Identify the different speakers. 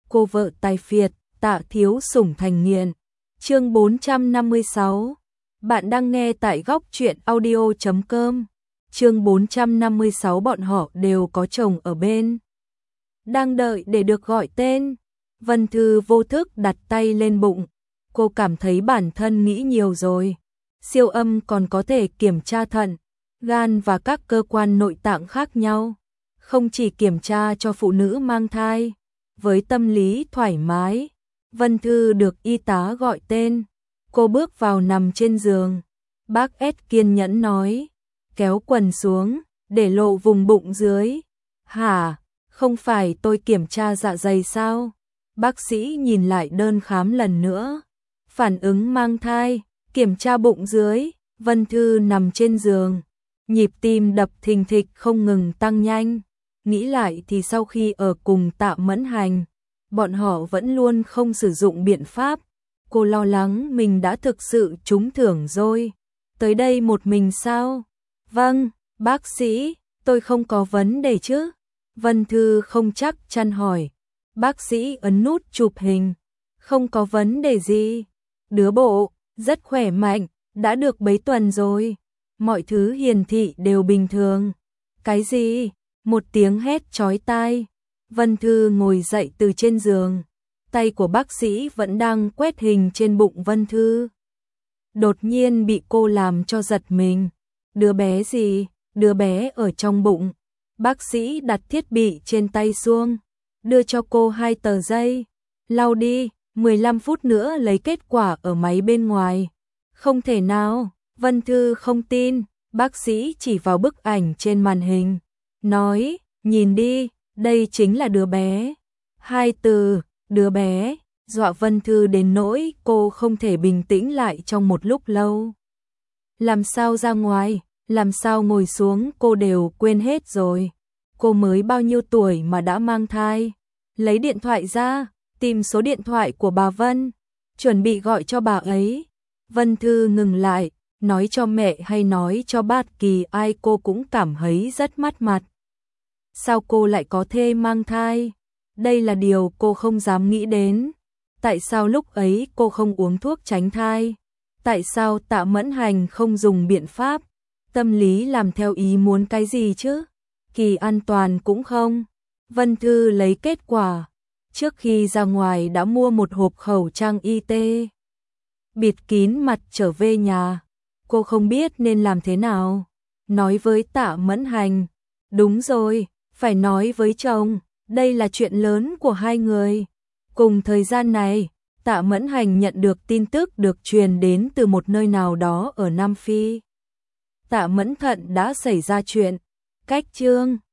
Speaker 1: cô vợ tài phiệt, Tạ thiếu sủng thành nghiện. Chương 456. Bạn đang nghe tại góc truyện audio.com. Chương 456 bọn họ đều có chồng ở bên. Đang đợi để được gọi tên. Vân Thư vô thức đặt tay lên bụng. Cô cảm thấy bản thân nghĩ nhiều rồi. Siêu âm còn có thể kiểm tra thận, gan và các cơ quan nội tạng khác nhau. Không chỉ kiểm tra cho phụ nữ mang thai. Với tâm lý thoải mái, Vân Thư được y tá gọi tên. Cô bước vào nằm trên giường. Bác S kiên nhẫn nói, kéo quần xuống, để lộ vùng bụng dưới. Hả, không phải tôi kiểm tra dạ dày sao? Bác sĩ nhìn lại đơn khám lần nữa. Phản ứng mang thai, kiểm tra bụng dưới. Vân Thư nằm trên giường. Nhịp tim đập thình thịch không ngừng tăng nhanh. Nghĩ lại thì sau khi ở cùng Tạ Mẫn Hành, bọn họ vẫn luôn không sử dụng biện pháp. Cô lo lắng mình đã thực sự trúng thưởng rồi. Tới đây một mình sao? Vâng, bác sĩ, tôi không có vấn đề chứ? Vân Thư không chắc chắn hỏi. Bác sĩ ấn nút chụp hình. Không có vấn đề gì. Đứa bộ, rất khỏe mạnh, đã được mấy tuần rồi. Mọi thứ hiển thị đều bình thường. Cái gì? Một tiếng hét chói tai. Vân Thư ngồi dậy từ trên giường. Tay của bác sĩ vẫn đang quét hình trên bụng Vân Thư. Đột nhiên bị cô làm cho giật mình. Đứa bé gì? Đứa bé ở trong bụng. Bác sĩ đặt thiết bị trên tay xuống, đưa cho cô 2 tờ giấy. Lau đi, 15 phút nữa lấy kết quả ở máy bên ngoài. Không thể nào, Vân Thư không tin. Bác sĩ chỉ vào bức ảnh trên màn hình, nói, nhìn đi, đây chính là đứa bé. 2 từ, đứa bé, dọa Vân Thư đến nỗi cô không thể bình tĩnh lại trong một lúc lâu. Làm sao ra ngoài, làm sao ngồi xuống cô đều quên hết rồi. Cô mới bao nhiêu tuổi mà đã mang thai. Lấy điện thoại ra, tìm số điện thoại của bà Vân, chuẩn bị gọi cho bà ấy. Vân Thư ngừng lại, nói cho mẹ hay nói cho bất kỳ ai cô cũng cảm thấy rất mất mặt. Sao cô lại có thể mang thai? Đây là điều cô không dám nghĩ đến. Tại sao lúc ấy cô không uống thuốc tránh thai? Tại sao Tạ Mẫn Hành không dùng biện pháp tâm lý làm theo ý muốn cái gì chứ? Kỳ an toàn cũng không. Vân Thư lấy kết quả. Trước khi ra ngoài đã mua một hộp khẩu trang y tế. Bịt kín mặt trở về nhà. Cô không biết nên làm thế nào. Nói với Tạ Mẫn Hành. Đúng rồi, phải nói với chồng. Đây là chuyện lớn của hai người. Cùng thời gian này, Tạ Mẫn Hành nhận được tin tức được truyền đến từ một nơi nào đó ở Nam Phi. Tạ Mẫn Thận đã xảy ra chuyện. Cách chương